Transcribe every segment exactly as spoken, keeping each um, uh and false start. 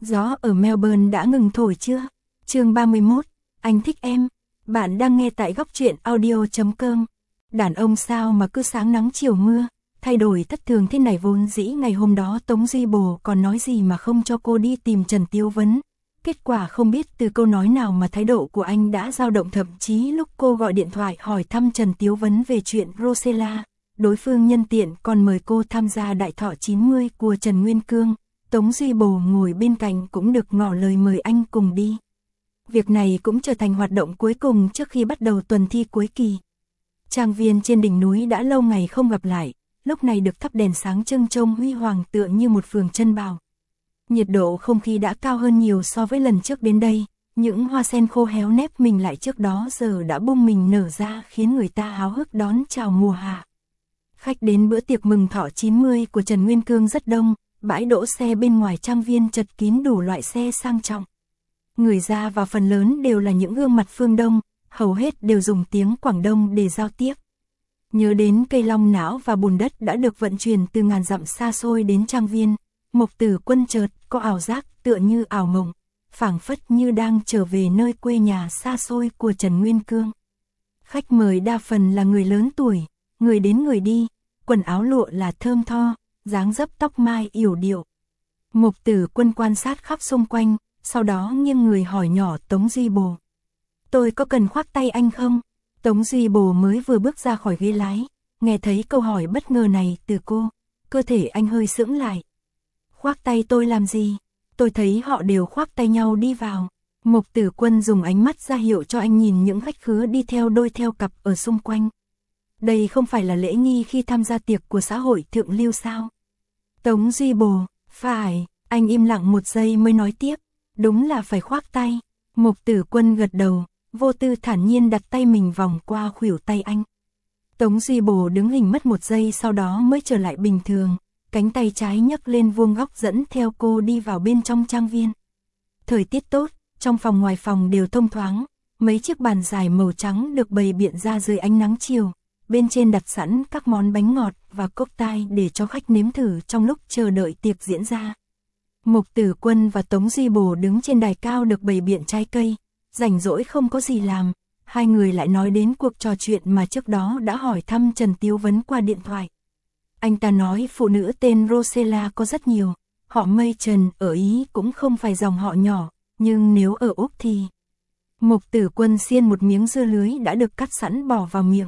Gió ở Melbourne đã ngừng thổi chưa? Chương ba mươi mốt, anh thích em. Bạn đang nghe tại góc truyện audio chấm com. Đàn ông sao mà cứ sáng nắng chiều mưa, thay đổi thất thường thế này. Vốn dĩ ngày hôm đó Tống Duy Bồ còn nói gì mà không cho cô đi tìm Trần Tiếu Vấn. Kết quả không biết từ câu nói nào mà thái độ của anh đã dao động, thậm chí lúc cô gọi điện thoại hỏi thăm Trần Tiếu Vấn về chuyện Rosella, đối phương nhân tiện còn mời cô tham gia đại thọ chín mươi của Trần Nguyên Cương. Tống Duy Bồ ngồi bên cạnh cũng được ngỏ lời mời anh cùng đi. Việc này cũng trở thành hoạt động cuối cùng trước khi bắt đầu tuần thi cuối kỳ. Trang viên trên đỉnh núi đã lâu ngày không gặp lại, lúc này được thắp đèn sáng trưng trông huy hoàng tựa như một phường chân bảo. Nhiệt độ không khí đã cao hơn nhiều so với lần trước đến đây, những hoa sen khô héo nép mình lại trước đó giờ đã bung mình nở ra khiến người ta háo hức đón chào mùa hạ. Khách đến bữa tiệc mừng thọ chín mươi của Trần Nguyên Cương rất đông, bãi đỗ xe bên ngoài trang viên chật kín đủ loại xe sang trọng. Người ra vào phần lớn đều là những gương mặt phương Đông, hầu hết đều dùng tiếng Quảng Đông để giao tiếp. Nhớ đến cây long não và bùn đất đã được vận chuyển từ ngàn dặm xa xôi đến trang viên, Mộc Tử Quân chợt có ảo giác tựa như ảo mộng, phảng phất như đang trở về nơi quê nhà xa xôi của Trần Nguyên Cương. Khách mời đa phần là người lớn tuổi, người đến người đi, quần áo lụa là thơm tho, dáng dấp tóc mai yểu điệu. Mộc Tử Quân quan sát khắp xung quanh, sau đó nghiêng người hỏi nhỏ Tống Duy Bồ. Tôi có cần khoác tay anh không? Tống Duy Bồ mới vừa bước ra khỏi ghế lái, nghe thấy câu hỏi bất ngờ này từ cô, cơ thể anh hơi sững lại. Khoác tay tôi làm gì? Tôi thấy họ đều khoác tay nhau đi vào. Mộc Tử Quân dùng ánh mắt ra hiệu cho anh nhìn những khách khứa đi theo đôi theo cặp ở xung quanh. Đây không phải là lễ nghi khi tham gia tiệc của xã hội thượng lưu sao? Tống Duy Bồ, phải, anh im lặng một giây mới nói tiếp, đúng là phải khoác tay. Mộc Tử Quân gật đầu, vô tư thản nhiên đặt tay mình vòng qua khuỷu tay anh. Tống Duy Bồ đứng hình mất một giây sau đó mới trở lại bình thường, cánh tay trái nhấc lên vuông góc dẫn theo cô đi vào bên trong trang viên. Thời tiết tốt, trong phòng ngoài phòng đều thông thoáng, mấy chiếc bàn dài màu trắng được bày biện ra dưới ánh nắng chiều, bên trên đặt sẵn các món bánh ngọt và cốc tai để cho khách nếm thử trong lúc chờ đợi tiệc diễn ra. Mộc Tử Quân và Tống Duy Bồ đứng trên đài cao được bày biện trái cây, rảnh rỗi không có gì làm, hai người lại nói đến cuộc trò chuyện mà trước đó đã hỏi thăm Trần Tiếu Vấn qua điện thoại. Anh ta nói phụ nữ tên Rosella có rất nhiều, họ Mây Trần ở Ý cũng không phải dòng họ nhỏ, nhưng nếu ở Úc thì... Mộc Tử Quân xiên một miếng dưa lưới đã được cắt sẵn bỏ vào miệng.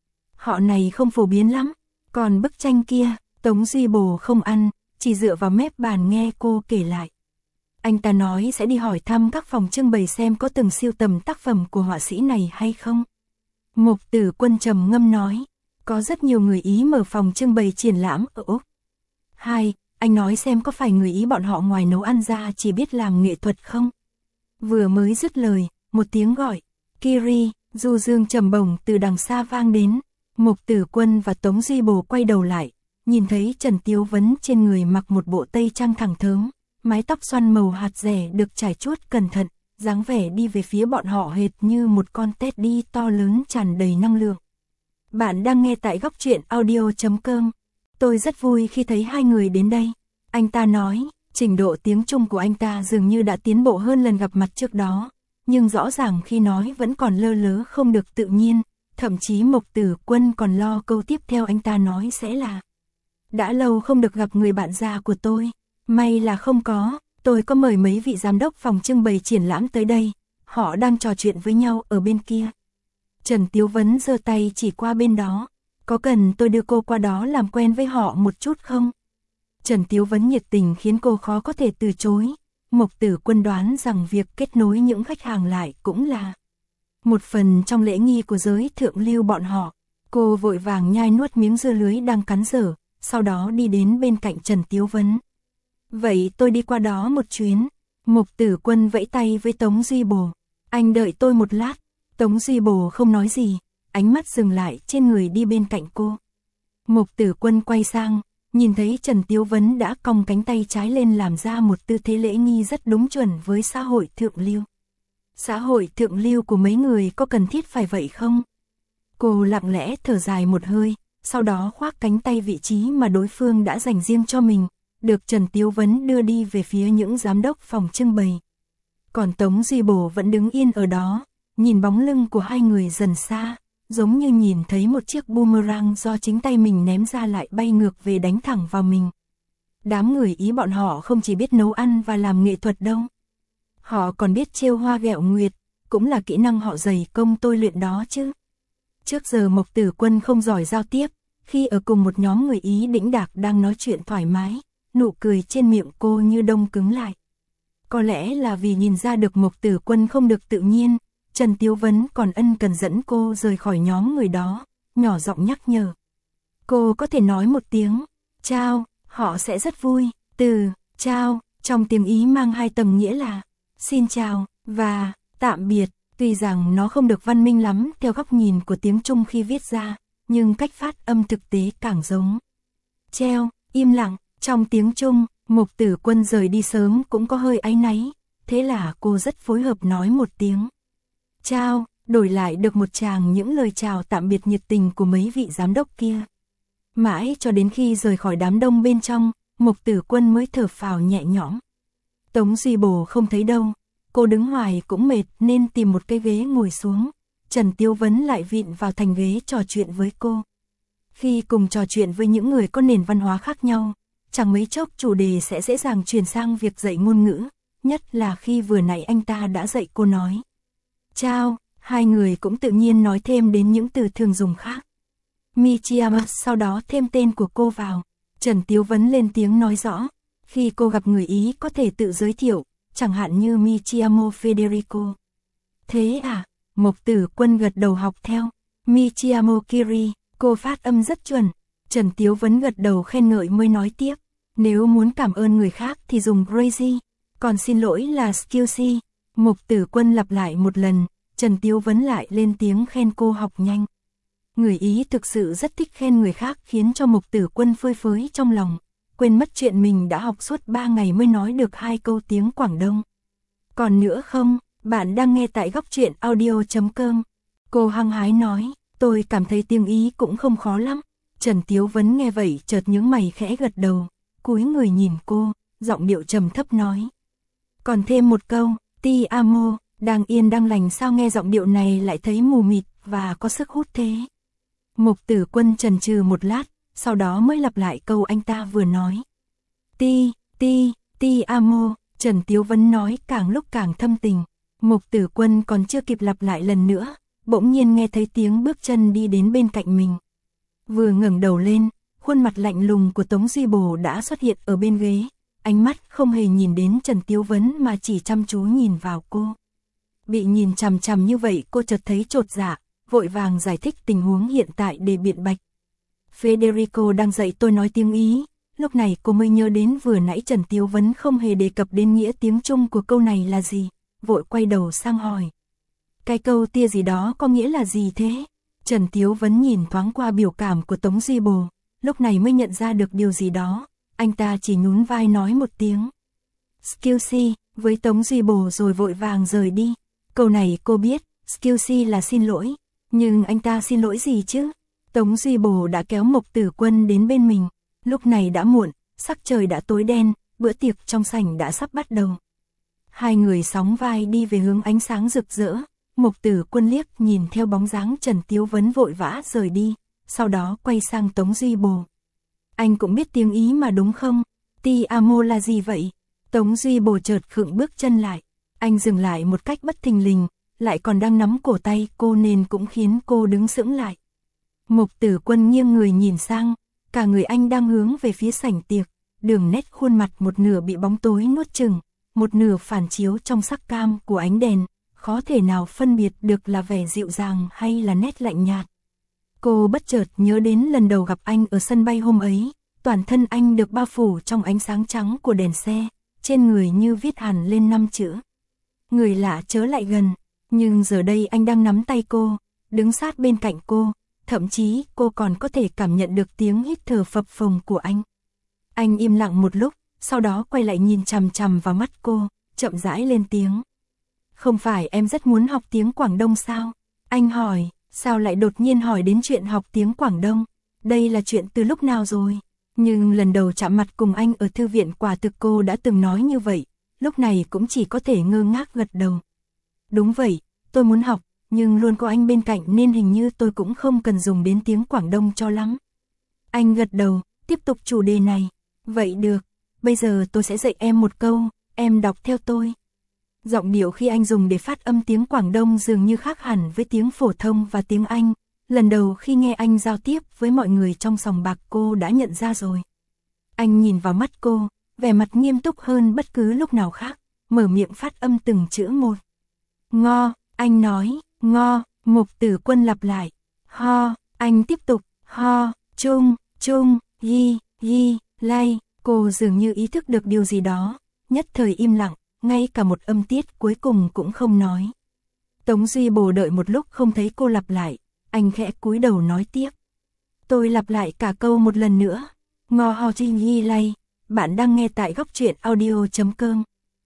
Họ này không phổ biến lắm, còn bức tranh kia, Tống Duy Bồ không ăn, chỉ dựa vào mép bàn nghe cô kể lại. Anh ta nói sẽ đi hỏi thăm các phòng trưng bày xem có từng sưu tầm tác phẩm của họa sĩ này hay không. Mộc Tử Quân trầm ngâm nói, có rất nhiều người Ý mở phòng trưng bày triển lãm ở Úc. Hai, anh nói xem có phải người Ý bọn họ ngoài nấu ăn ra chỉ biết làm nghệ thuật không? Vừa mới dứt lời, một tiếng gọi, Kiri, du dương trầm bổng từ đằng xa vang đến. Mộc Tử Quân và Tống Duy Bồ quay đầu lại, nhìn thấy Trần Tiếu Vấn trên người mặc một bộ tây trang thẳng thớm, mái tóc xoăn màu hạt rẻ được trải chuốt cẩn thận, dáng vẻ đi về phía bọn họ hệt như một con Teddy to lớn tràn đầy năng lượng. Bạn đang nghe tại góc truyện audio chấm com. Tôi rất vui khi thấy hai người đến đây. Anh ta nói, trình độ tiếng Trung của anh ta dường như đã tiến bộ hơn lần gặp mặt trước đó, nhưng rõ ràng khi nói vẫn còn lơ lớ không được tự nhiên, thậm chí Mộc Tử Quân còn lo câu tiếp theo anh ta nói sẽ là: đã lâu không được gặp người bạn già của tôi, may là không có, tôi có mời mấy vị giám đốc phòng trưng bày triển lãm tới đây, họ đang trò chuyện với nhau ở bên kia. Trần Tiếu Vấn giơ tay chỉ qua bên đó, có cần tôi đưa cô qua đó làm quen với họ một chút không? Trần Tiếu Vấn nhiệt tình khiến cô khó có thể từ chối. Mộc Tử Quân đoán rằng việc kết nối những khách hàng lại cũng là một phần trong lễ nghi của giới thượng lưu bọn họ. Cô vội vàng nhai nuốt miếng dưa lưới đang cắn dở, sau đó đi đến bên cạnh Trần Tiếu Vấn. Vậy tôi đi qua đó một chuyến. Mộc Tử Quân vẫy tay với Tống Duy Bồ. Anh đợi tôi một lát. Tống Duy Bồ không nói gì, ánh mắt dừng lại trên người đi bên cạnh cô. Mộc Tử Quân quay sang, nhìn thấy Trần Tiếu Vấn đã cong cánh tay trái lên làm ra một tư thế lễ nghi rất đúng chuẩn với xã hội thượng lưu. Xã hội thượng lưu của mấy người có cần thiết phải vậy không? Cô lặng lẽ thở dài một hơi, sau đó khoác cánh tay vị trí mà đối phương đã dành riêng cho mình, được Trần Tiếu Vấn đưa đi về phía những giám đốc phòng trưng bày. Còn Tống Duy Bổ vẫn đứng yên ở đó, nhìn bóng lưng của hai người dần xa, giống như nhìn thấy một chiếc boomerang do chính tay mình ném ra lại bay ngược về đánh thẳng vào mình. Đám người Ý bọn họ không chỉ biết nấu ăn và làm nghệ thuật đâu. Họ còn biết trêu hoa ghẹo nguyệt, cũng là kỹ năng họ dày công tôi luyện đó chứ. Trước giờ Mộc Tử Quân không giỏi giao tiếp, khi ở cùng một nhóm người Ý đĩnh đạc đang nói chuyện thoải mái, nụ cười trên miệng cô như đông cứng lại. Có lẽ là vì nhìn ra được Mộc Tử Quân không được tự nhiên, Trần Tiếu Vấn còn ân cần dẫn cô rời khỏi nhóm người đó, nhỏ giọng nhắc nhở. Cô có thể nói một tiếng, chào, họ sẽ rất vui. Từ chào, trong tiếng Ý mang hai tầng nghĩa là xin chào và tạm biệt, tuy rằng nó không được văn minh lắm theo góc nhìn của tiếng Trung khi viết ra, nhưng cách phát âm thực tế càng giống. Treo, im lặng, trong tiếng Trung, Mộc Tử Quân rời đi sớm cũng có hơi áy náy, thế là cô rất phối hợp nói một tiếng. Chào, đổi lại được một tràng những lời chào tạm biệt nhiệt tình của mấy vị giám đốc kia. Mãi cho đến khi rời khỏi đám đông bên trong, Mộc Tử Quân mới thở phào nhẹ nhõm. Tống Duy Bổ không thấy đâu, cô đứng hoài cũng mệt nên tìm một cái ghế ngồi xuống. Trần Tiếu Vấn lại vịn vào thành ghế trò chuyện với cô. Khi cùng trò chuyện với những người có nền văn hóa khác nhau, chẳng mấy chốc chủ đề sẽ dễ dàng chuyển sang việc dạy ngôn ngữ, nhất là khi vừa nãy anh ta đã dạy cô nói. Chào, hai người cũng tự nhiên nói thêm đến những từ thường dùng khác. Michiyama sau đó thêm tên của cô vào. Trần Tiếu Vấn lên tiếng nói rõ, khi cô gặp người Ý có thể tự giới thiệu, chẳng hạn như Michiyamo Federico. Thế à? Mộc Tử Quân gật đầu học theo. Michiyamo Kiri, cô phát âm rất chuẩn. Trần Tiếu Vấn gật đầu khen ngợi mới nói tiếp. Nếu muốn cảm ơn người khác thì dùng Crazy, còn xin lỗi là Excuse. Mộc Tử Quân lặp lại một lần, Trần Tiếu Vấn lại lên tiếng khen cô học nhanh. Người Ý thực sự rất thích khen người khác khiến cho Mộc Tử Quân phơi phới trong lòng, quên mất chuyện mình đã học suốt ba ngày mới nói được hai câu tiếng Quảng Đông. Còn nữa không, bạn đang nghe tại góc truyện audio chấm com. Cô hăng hái nói, tôi cảm thấy tiếng Ý cũng không khó lắm. Trần Tiếu Vấn nghe vậy chợt nhướng mày khẽ gật đầu, cúi người nhìn cô, giọng điệu trầm thấp nói. Còn thêm một câu, ti amo, đang yên đang lành sao nghe giọng điệu này lại thấy mù mịt và có sức hút thế. Mộc Tử Quân chần chừ một lát, sau đó mới lặp lại câu anh ta vừa nói. Ti, ti, ti amo, Trần Tiếu Vấn nói càng lúc càng thâm tình. Mộc Tử Quân còn chưa kịp lặp lại lần nữa, bỗng nhiên nghe thấy tiếng bước chân đi đến bên cạnh mình. Vừa ngẩng đầu lên, khuôn mặt lạnh lùng của Tống Duy Bổ đã xuất hiện ở bên ghế, ánh mắt không hề nhìn đến Trần Tiếu Vấn mà chỉ chăm chú nhìn vào cô. Bị nhìn chằm chằm như vậy cô chợt thấy chột dạ, vội vàng giải thích tình huống hiện tại để biện bạch. Federico đang dạy tôi nói tiếng Ý, lúc này cô mới nhớ đến vừa nãy Trần Tiếu Vấn không hề đề cập đến nghĩa tiếng Trung của câu này là gì, vội quay đầu sang hỏi. Cái câu tia gì đó có nghĩa là gì thế? Trần Tiếu Vấn nhìn thoáng qua biểu cảm của Tống Duy Bồ, lúc này mới nhận ra được điều gì đó, anh ta chỉ nhún vai nói một tiếng. Excuse với Tống Duy Bồ rồi vội vàng rời đi. Câu này cô biết, excuse là xin lỗi, nhưng anh ta xin lỗi gì chứ? Tống Duy Bồ đã kéo Mộc Tử Quân đến bên mình, lúc này đã muộn, sắc trời đã tối đen, bữa tiệc trong sảnh đã sắp bắt đầu. Hai người sóng vai đi về hướng ánh sáng rực rỡ, Mộc Tử Quân liếc nhìn theo bóng dáng Trần Tiếu Vấn vội vã rời đi, sau đó quay sang Tống Duy Bồ. Anh cũng biết tiếng Ý mà đúng không? Ti amo là gì vậy? Tống Duy Bồ chợt khựng bước chân lại, anh dừng lại một cách bất thình lình, lại còn đang nắm cổ tay cô nên cũng khiến cô đứng sững lại. Mộc Tử Quân nghiêng người nhìn sang, cả người anh đang hướng về phía sảnh tiệc, đường nét khuôn mặt một nửa bị bóng tối nuốt chửng, một nửa phản chiếu trong sắc cam của ánh đèn, khó thể nào phân biệt được là vẻ dịu dàng hay là nét lạnh nhạt. Cô bất chợt nhớ đến lần đầu gặp anh ở sân bay hôm ấy, toàn thân anh được bao phủ trong ánh sáng trắng của đèn xe, trên người như viết hẳn lên năm chữ. Người lạ chớ lại gần, nhưng giờ đây anh đang nắm tay cô, đứng sát bên cạnh cô, thậm chí cô còn có thể cảm nhận được tiếng hít thở phập phồng của anh. Anh im lặng một lúc, sau đó quay lại nhìn chằm chằm vào mắt cô, chậm rãi lên tiếng. Không phải em rất muốn học tiếng Quảng Đông sao? Anh hỏi, sao lại đột nhiên hỏi đến chuyện học tiếng Quảng Đông? Đây là chuyện từ lúc nào rồi? Nhưng lần đầu chạm mặt cùng anh ở thư viện quả thực cô đã từng nói như vậy, lúc này cũng chỉ có thể ngơ ngác gật đầu. Đúng vậy, tôi muốn học, nhưng luôn có anh bên cạnh nên hình như tôi cũng không cần dùng đến tiếng Quảng Đông cho lắm. Anh gật đầu, tiếp tục chủ đề này. Vậy được, bây giờ tôi sẽ dạy em một câu, em đọc theo tôi. Giọng điệu khi anh dùng để phát âm tiếng Quảng Đông dường như khác hẳn với tiếng phổ thông và tiếng Anh. Lần đầu khi nghe anh giao tiếp với mọi người trong sòng bạc cô đã nhận ra rồi. Anh nhìn vào mắt cô, vẻ mặt nghiêm túc hơn bất cứ lúc nào khác, mở miệng phát âm từng chữ một. Ngo, anh nói, ngo, Mục Tử Quân lặp lại. Ho, anh tiếp tục, ho, chung, chung, yi, yi, lay. Cô dường như ý thức được điều gì đó, nhất thời im lặng, ngay cả một âm tiết cuối cùng cũng không nói. Tống Duy Bồ đợi một lúc không thấy cô lặp lại, anh khẽ cúi đầu nói tiếp. Tôi lặp lại cả câu một lần nữa. Ngo ho chi yi lay, bạn đang nghe tại góc truyện audio chấm com.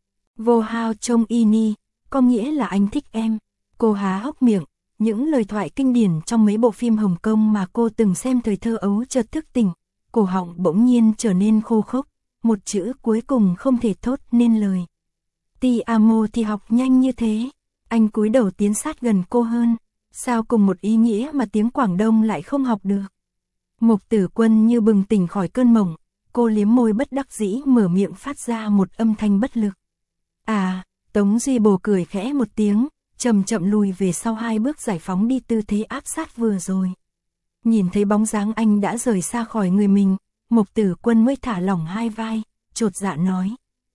Vô hao trông y ni, có nghĩa là anh thích em. Cô há hốc miệng, những lời thoại kinh điển trong mấy bộ phim Hồng Kông mà cô từng xem thời thơ ấu chợt thức tỉnh, cổ họng bỗng nhiên trở nên khô khốc, một chữ cuối cùng không thể thốt nên lời. Ti amo thì học nhanh như thế. Anh cúi đầu tiến sát gần cô hơn. Sao cùng một ý nghĩa mà tiếng Quảng Đông lại không học được? Mục Tử Quân như bừng tỉnh khỏi cơn mộng, cô liếm môi bất đắc dĩ mở miệng phát ra một âm thanh bất lực. À, Tống Duy Bồ cười khẽ một tiếng, chậm chậm lùi về sau hai bước giải phóng đi tư thế áp sát vừa rồi. Nhìn thấy bóng dáng anh đã rời xa khỏi người mình, Mục Tử Quân mới thả lỏng hai vai, chột dạ nói.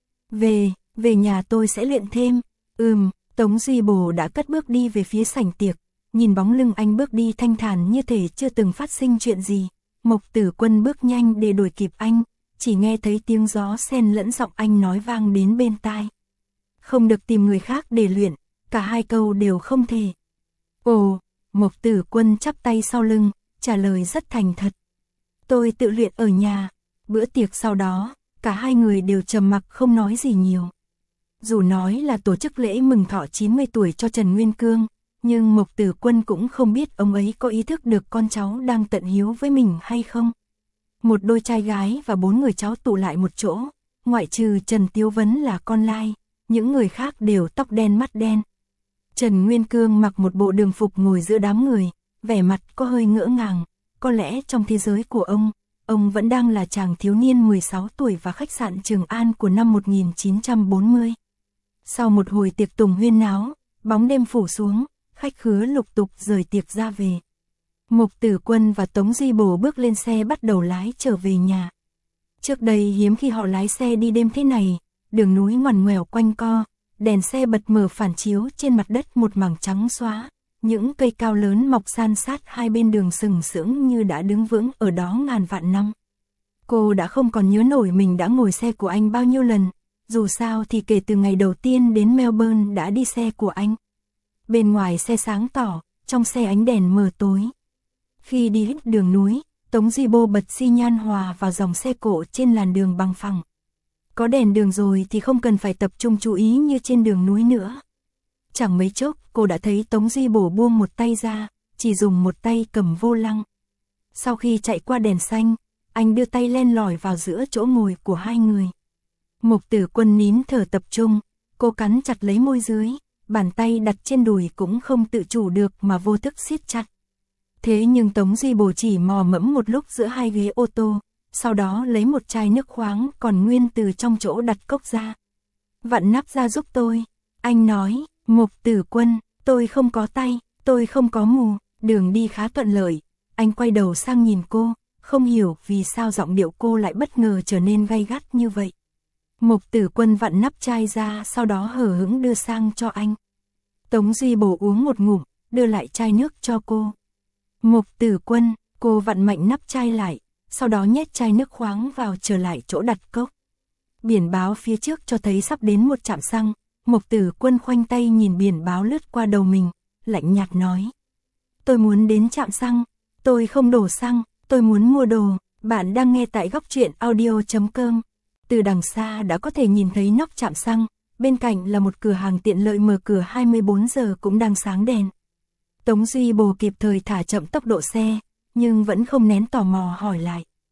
Về, về nhà tôi sẽ luyện thêm. Ừm, Tống Duy Bồ đã cất bước đi về phía sảnh tiệc, nhìn bóng lưng anh bước đi thanh thản như thể chưa từng phát sinh chuyện gì. Mục Tử Quân bước nhanh để đuổi kịp anh, chỉ nghe thấy tiếng gió xen lẫn giọng anh nói vang đến bên tai. Không được tìm người khác để luyện, cả hai câu đều không thể. Ồ, Mục Tử Quân chắp tay sau lưng, trả lời rất thành thật. Tôi tự luyện ở nhà. Bữa tiệc sau đó, cả hai người đều trầm mặc không nói gì nhiều. Dù nói là tổ chức lễ mừng thọ chín mươi tuổi cho Trần Nguyên Cương, nhưng Mục Tử Quân cũng không biết ông ấy có ý thức được con cháu đang tận hiếu với mình hay không. Một đôi trai gái và bốn người cháu tụ lại một chỗ, ngoại trừ Trần Tiếu Vấn là con lai, những người khác đều tóc đen mắt đen. Trần Nguyên Cương mặc một bộ đường phục ngồi giữa đám người, vẻ mặt có hơi ngỡ ngàng, có lẽ trong thế giới của ông, ông vẫn đang là chàng thiếu niên mười sáu tuổi và khách sạn Trường An của năm một nghìn chín trăm bốn mươi. Sau một hồi tiệc tùng huyên náo, bóng đêm phủ xuống, khách khứa lục tục rời tiệc ra về. Mục Tử Quân và Tống Duy Bồ bước lên xe bắt đầu lái trở về nhà. Trước đây hiếm khi họ lái xe đi đêm thế này, đường núi ngoằn ngoèo quanh co, đèn xe bật mở phản chiếu trên mặt đất một mảng trắng xóa, những cây cao lớn mọc san sát hai bên đường sừng sững như đã đứng vững ở đó ngàn vạn năm. Cô đã không còn nhớ nổi mình đã ngồi xe của anh bao nhiêu lần, dù sao thì kể từ ngày đầu tiên đến Melbourne đã đi xe của anh. Bên ngoài xe sáng tỏ, trong xe ánh đèn mờ tối. Khi đi hết đường núi, Tống Duy Bô bật xi nhan hòa vào dòng xe cộ trên làn đường bằng phẳng. Có đèn đường rồi thì không cần phải tập trung chú ý như trên đường núi nữa. Chẳng mấy chốc cô đã thấy Tống Duy Bổ buông một tay ra, chỉ dùng một tay cầm vô lăng. Sau khi chạy qua đèn xanh, anh đưa tay len lỏi vào giữa chỗ ngồi của hai người. Mục Tử Quân nín thở tập trung, cô cắn chặt lấy môi dưới, bàn tay đặt trên đùi cũng không tự chủ được mà vô thức siết chặt. Thế nhưng Tống Duy Bổ chỉ mò mẫm một lúc giữa hai ghế ô tô, sau đó lấy một chai nước khoáng còn nguyên từ trong chỗ đặt cốc ra. Vặn nắp ra giúp tôi, anh nói. Mục Tử Quân, tôi không có tay, tôi không có mù, đường đi khá thuận lợi. Anh quay đầu sang nhìn cô, không hiểu vì sao giọng điệu cô lại bất ngờ trở nên gay gắt như vậy. Mục Tử Quân vặn nắp chai ra, sau đó hờ hững đưa sang cho anh. Tống Duy Bổ uống một ngụm, đưa lại chai nước cho cô. Mục Tử Quân, cô vặn mạnh nắp chai lại, sau đó nhét chai nước khoáng vào trở lại chỗ đặt cốc. Biển báo phía trước cho thấy sắp đến một trạm xăng. Mục Tử Quân khoanh tay nhìn biển báo lướt qua đầu mình, lạnh nhạt nói. Tôi muốn đến trạm xăng, tôi không đổ xăng, tôi muốn mua đồ. Bạn đang nghe tại góc truyện audio chấm com. Từ đằng xa đã có thể nhìn thấy nóc trạm xăng, bên cạnh là một cửa hàng tiện lợi mở cửa hai mươi bốn giờ cũng đang sáng đèn. Tống Duy Bồ kịp thời thả chậm tốc độ xe, nhưng vẫn không nén tò mò hỏi lại.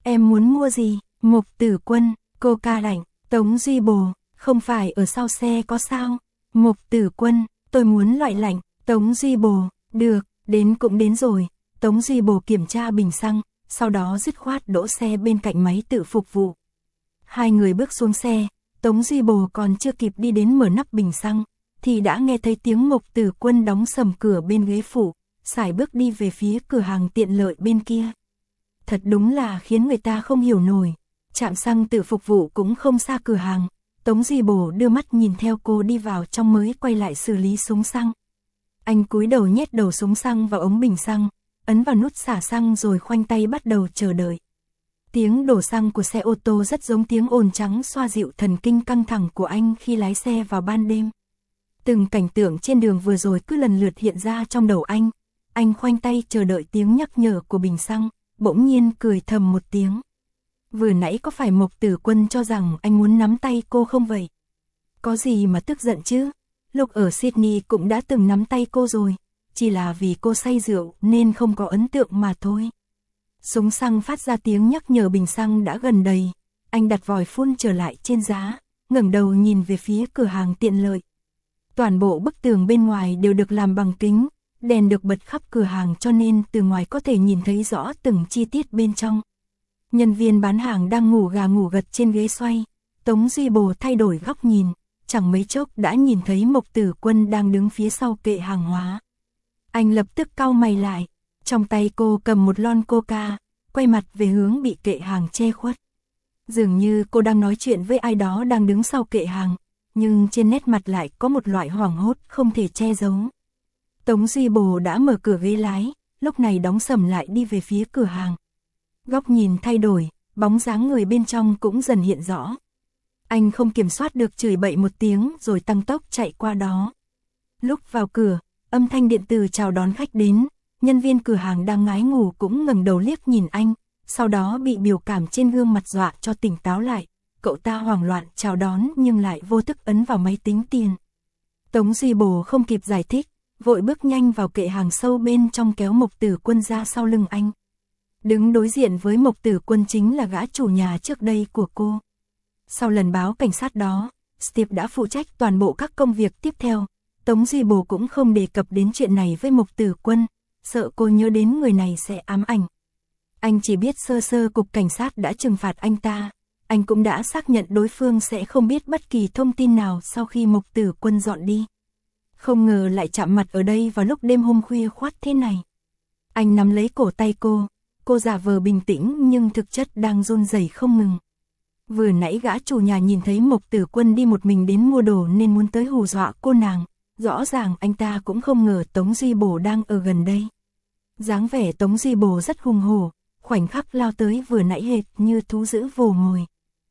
Em muốn mua gì? Mục Tử Quân, Coca lạnh. Tống Duy Bồ, không phải ở sau xe có sao? Mục Tử Quân, tôi muốn loại lạnh. Tống Duy Bồ, được, đến cũng đến rồi. Tống Duy Bồ kiểm tra bình xăng, sau đó dứt khoát đỗ xe bên cạnh máy tự phục vụ. Hai người bước xuống xe, Tống Duy Bồ còn chưa kịp đi đến mở nắp bình xăng, thì đã nghe thấy tiếng Mục Tử Quân đóng sầm cửa bên ghế phụ, sải bước đi về phía cửa hàng tiện lợi bên kia. Thật đúng là khiến người ta không hiểu nổi. Trạm xăng tự phục vụ cũng không xa cửa hàng. Tống Duy Bồ đưa mắt nhìn theo cô đi vào trong mới quay lại xử lý súng xăng. Anh cúi đầu nhét đầu súng xăng vào ống bình xăng, ấn vào nút xả xăng rồi khoanh tay bắt đầu chờ đợi. Tiếng đổ xăng của xe ô tô rất giống tiếng ồn trắng xoa dịu thần kinh căng thẳng của anh khi lái xe vào ban đêm. Từng cảnh tượng trên đường vừa rồi cứ lần lượt hiện ra trong đầu anh. Anh khoanh tay chờ đợi tiếng nhắc nhở của bình xăng, bỗng nhiên cười thầm một tiếng. Vừa nãy có phải Mục Tử Quân cho rằng anh muốn nắm tay cô không vậy? Có gì mà tức giận chứ? Lúc ở Sydney cũng đã từng nắm tay cô rồi, chỉ là vì cô say rượu nên không có ấn tượng mà thôi. Súng xăng phát ra tiếng nhắc nhở bình xăng đã gần đầy, anh đặt vòi phun trở lại trên giá, ngẩng đầu nhìn về phía cửa hàng tiện lợi. Toàn bộ bức tường bên ngoài đều được làm bằng kính, đèn được bật khắp cửa hàng cho nên từ ngoài có thể nhìn thấy rõ từng chi tiết bên trong. Nhân viên bán hàng đang ngủ gà ngủ gật trên ghế xoay, Tống Duy Bồ thay đổi góc nhìn, chẳng mấy chốc đã nhìn thấy Mục Tử Quân đang đứng phía sau kệ hàng hóa. Anh lập tức cau mày lại, trong tay cô cầm một lon Coca, quay mặt về hướng bị kệ hàng che khuất. Dường như cô đang nói chuyện với ai đó đang đứng sau kệ hàng, nhưng trên nét mặt lại có một loại hoảng hốt không thể che giấu. Tống Duy Bồ đã mở cửa ghế lái, lúc này đóng sầm lại đi về phía cửa hàng. Góc nhìn thay đổi, bóng dáng người bên trong cũng dần hiện rõ. Anh không kiểm soát được chửi bậy một tiếng rồi tăng tốc chạy qua đó. Lúc vào cửa, âm thanh điện tử chào đón khách đến, nhân viên cửa hàng đang ngái ngủ cũng ngẩng đầu liếc nhìn anh, sau đó bị biểu cảm trên gương mặt dọa cho tỉnh táo lại. Cậu ta hoảng loạn chào đón nhưng lại vô thức ấn vào máy tính tiền. Tống Duy Bồ không kịp giải thích, vội bước nhanh vào kệ hàng sâu bên trong kéo Mục Tử Quân ra sau lưng anh. Đứng đối diện với Mục Tử Quân chính là gã chủ nhà trước đây của cô. Sau lần báo cảnh sát đó, Steve đã phụ trách toàn bộ các công việc tiếp theo. Tống Duy Bồ cũng không đề cập đến chuyện này với Mục Tử Quân, sợ cô nhớ đến người này sẽ ám ảnh. Anh chỉ biết sơ sơ cục cảnh sát đã trừng phạt anh ta. Anh cũng đã xác nhận đối phương sẽ không biết bất kỳ thông tin nào sau khi Mục Tử Quân dọn đi. Không ngờ lại chạm mặt ở đây vào lúc đêm hôm khuya khoắt thế này. Anh nắm lấy cổ tay cô, cô giả vờ bình tĩnh nhưng thực chất đang run rẩy không ngừng. Vừa nãy gã chủ nhà nhìn thấy Mục Tử Quân đi một mình đến mua đồ nên muốn tới hù dọa cô nàng. Rõ ràng anh ta cũng không ngờ Tống Duy Bồ đang ở gần đây. Dáng vẻ Tống Duy Bồ rất hùng hổ, khoảnh khắc lao tới vừa nãy hệt như thú dữ vồ mồi.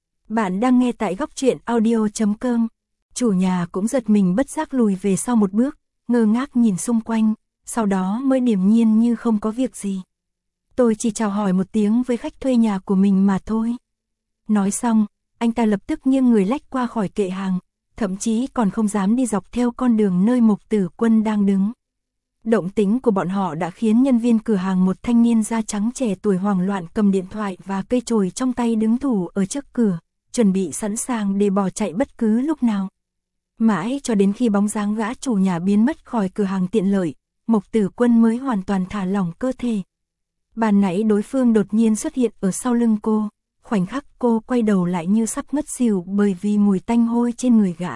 Bạn đang nghe tại góc truyện audio chấm com. Chủ nhà cũng giật mình bất giác lùi về sau một bước, ngơ ngác nhìn xung quanh, sau đó mới điềm nhiên như không có việc gì. Tôi chỉ chào hỏi một tiếng với khách thuê nhà của mình mà thôi. Nói xong, anh ta lập tức nghiêng người lách qua khỏi kệ hàng, thậm chí còn không dám đi dọc theo con đường nơi Mục Tử Quân đang đứng. Động tính của bọn họ đã khiến nhân viên cửa hàng một thanh niên da trắng trẻ tuổi hoảng loạn cầm điện thoại và cây chổi trong tay đứng thủ ở trước cửa, chuẩn bị sẵn sàng để bỏ chạy bất cứ lúc nào. Mãi cho đến khi bóng dáng gã chủ nhà biến mất khỏi cửa hàng tiện lợi, Mục Tử Quân mới hoàn toàn thả lỏng cơ thể. Ban nãy đối phương đột nhiên xuất hiện ở sau lưng cô, khoảnh khắc cô quay đầu lại như sắp ngất xỉu bởi vì mùi tanh hôi trên người gã.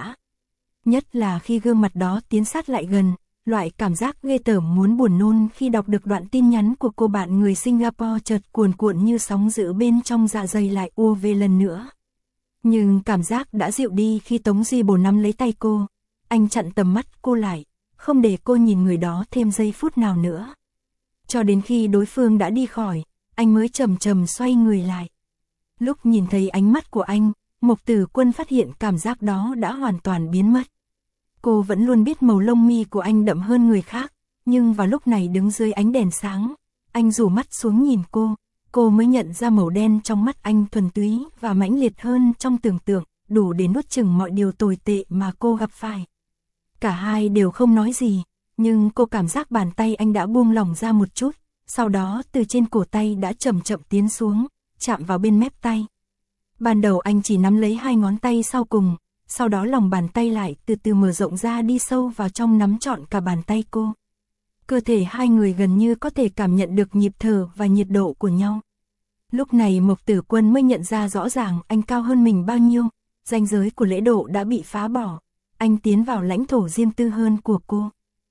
Nhất là khi gương mặt đó tiến sát lại gần, loại cảm giác ghê tởm muốn buồn nôn khi đọc được đoạn tin nhắn của cô bạn người Singapore chợt cuồn cuộn như sóng dữ bên trong dạ dày lại ùa về lần nữa. Nhưng cảm giác đã dịu đi khi Tống Duy Bồ nắm lấy tay cô. Anh chặn tầm mắt cô lại, không để cô nhìn người đó thêm giây phút nào nữa. Cho đến khi đối phương đã đi khỏi, anh mới chậm chậm xoay người lại. Lúc nhìn thấy ánh mắt của anh, Mục Tử Quân phát hiện cảm giác đó đã hoàn toàn biến mất. Cô vẫn luôn biết màu lông mi của anh đậm hơn người khác, nhưng vào lúc này đứng dưới ánh đèn sáng, anh rủ mắt xuống nhìn cô, cô mới nhận ra màu đen trong mắt anh thuần túy và mãnh liệt hơn trong tưởng tượng, đủ để nuốt chửng mọi điều tồi tệ mà cô gặp phải. Cả hai đều không nói gì, nhưng cô cảm giác bàn tay anh đã buông lỏng ra một chút, sau đó từ trên cổ tay đã chậm chậm tiến xuống, chạm vào bên mép tay. Ban đầu anh chỉ nắm lấy hai ngón tay sau cùng, sau đó lòng bàn tay lại từ từ mở rộng ra đi sâu vào trong nắm trọn cả bàn tay cô. Cơ thể hai người gần như có thể cảm nhận được nhịp thở và nhiệt độ của nhau. Lúc này Mộc Tử Quân mới nhận ra rõ ràng anh cao hơn mình bao nhiêu, ranh giới của lễ độ đã bị phá bỏ, anh tiến vào lãnh thổ riêng tư hơn của cô.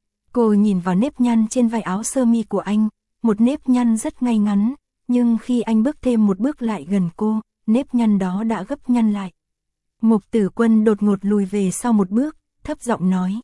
Cô nhìn vào nếp nhăn trên vai áo sơ mi của anh, một nếp nhăn rất ngay ngắn, nhưng khi anh bước thêm một bước lại gần cô, nếp nhăn đó đã gấp nhăn lại. Mộc Tử Quân đột ngột lùi về sau một bước, thấp giọng nói.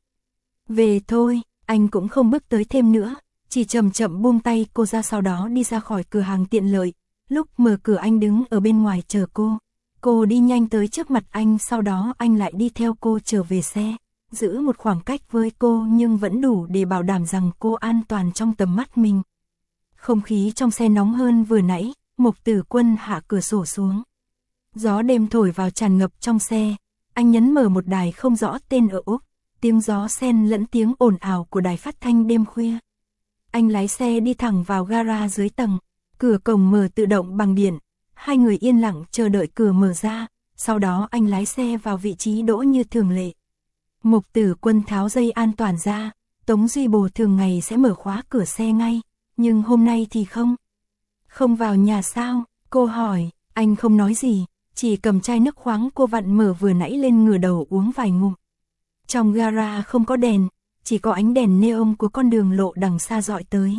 Về thôi, anh cũng không bước tới thêm nữa, chỉ chậm chậm buông tay cô ra, sau đó đi ra khỏi cửa hàng tiện lợi. Lúc mở cửa anh đứng ở bên ngoài chờ cô. Cô đi nhanh tới trước mặt anh, sau đó anh lại đi theo cô trở về xe, giữ một khoảng cách với cô nhưng vẫn đủ để bảo đảm rằng cô an toàn trong tầm mắt mình. Không khí trong xe nóng hơn vừa nãy, Mộc Tử Quân hạ cửa sổ xuống. Gió đêm thổi vào tràn ngập trong xe, anh nhấn mở một đài không rõ tên ở Úc, tiếng gió xen lẫn tiếng ồn ào của đài phát thanh đêm khuya. Anh lái xe đi thẳng vào gara dưới tầng, cửa cổng mở tự động bằng điện, hai người yên lặng chờ đợi cửa mở ra, sau đó anh lái xe vào vị trí đỗ như thường lệ. Mộc Tử Quân tháo dây an toàn ra, Tống Duy Bồ thường ngày sẽ mở khóa cửa xe ngay, nhưng hôm nay thì không. Không vào nhà sao? Cô hỏi, anh không nói gì, chỉ cầm chai nước khoáng cô vặn mở vừa nãy lên ngửa đầu uống vài ngụm. Trong gara không có đèn, chỉ có ánh đèn neon của con đường lộ đằng xa dọi tới.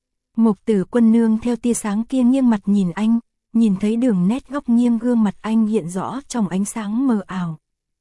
Mộc Tử Quân nương theo tia sáng kia nghiêng mặt nhìn anh, nhìn thấy đường nét góc nghiêng gương mặt anh hiện rõ trong ánh sáng mờ ảo.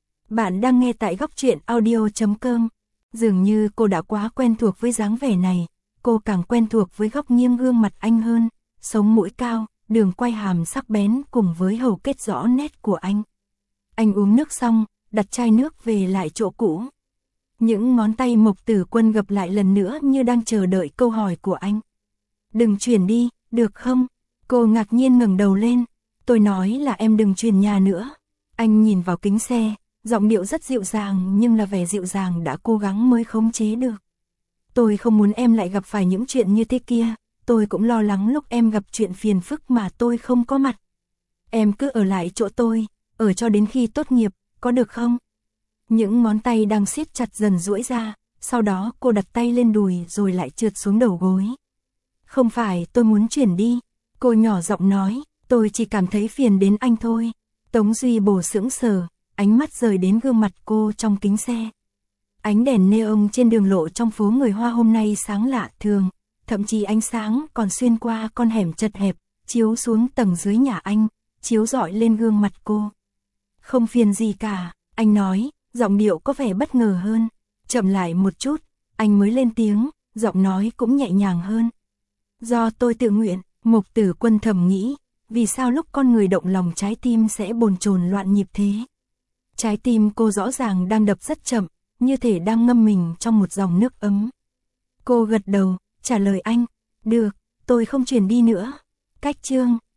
Bạn đang nghe tại góc truyện audio chấm com. Dường như cô đã quá quen thuộc với dáng vẻ này, cô càng quen thuộc với góc nghiêng gương mặt anh hơn, sống mũi cao, đường quay hàm sắc bén cùng với hầu kết rõ nét của anh. Anh uống nước xong, đặt chai nước về lại chỗ cũ. Những ngón tay Mộc Tử Quân gập lại lần nữa như đang chờ đợi câu hỏi của anh. Đừng chuyển đi, được không? Cô ngạc nhiên ngẩng đầu lên. Tôi nói là em đừng chuyển nhà nữa. Anh nhìn vào kính xe, giọng điệu rất dịu dàng nhưng là vẻ dịu dàng đã cố gắng mới khống chế được. Tôi không muốn em lại gặp phải những chuyện như thế kia, tôi cũng lo lắng lúc em gặp chuyện phiền phức mà tôi không có mặt. Em cứ ở lại chỗ tôi, ở cho đến khi tốt nghiệp, có được không? Những ngón tay đang siết chặt dần duỗi ra, sau đó cô đặt tay lên đùi rồi lại trượt xuống đầu gối. Không phải tôi muốn chuyển đi, cô nhỏ giọng nói, tôi chỉ cảm thấy phiền đến anh thôi. Tống Duy Bồ sững sờ, ánh mắt rời đến gương mặt cô trong kính xe. Ánh đèn neon trên đường lộ trong phố người Hoa hôm nay sáng lạ thường, thậm chí ánh sáng còn xuyên qua con hẻm chật hẹp, chiếu xuống tầng dưới nhà anh, chiếu rọi lên gương mặt cô. Không phiền gì cả, anh nói, giọng điệu có vẻ bất ngờ hơn. Chậm lại một chút, anh mới lên tiếng, giọng nói cũng nhẹ nhàng hơn. Do tôi tự nguyện, Mộc Tử Quân thầm nghĩ, vì sao lúc con người động lòng trái tim sẽ bồn chồn loạn nhịp thế? Trái tim cô rõ ràng đang đập rất chậm, như thể đang ngâm mình trong một dòng nước ấm. Cô gật đầu, trả lời anh, được, tôi không chuyển đi nữa. Cách chương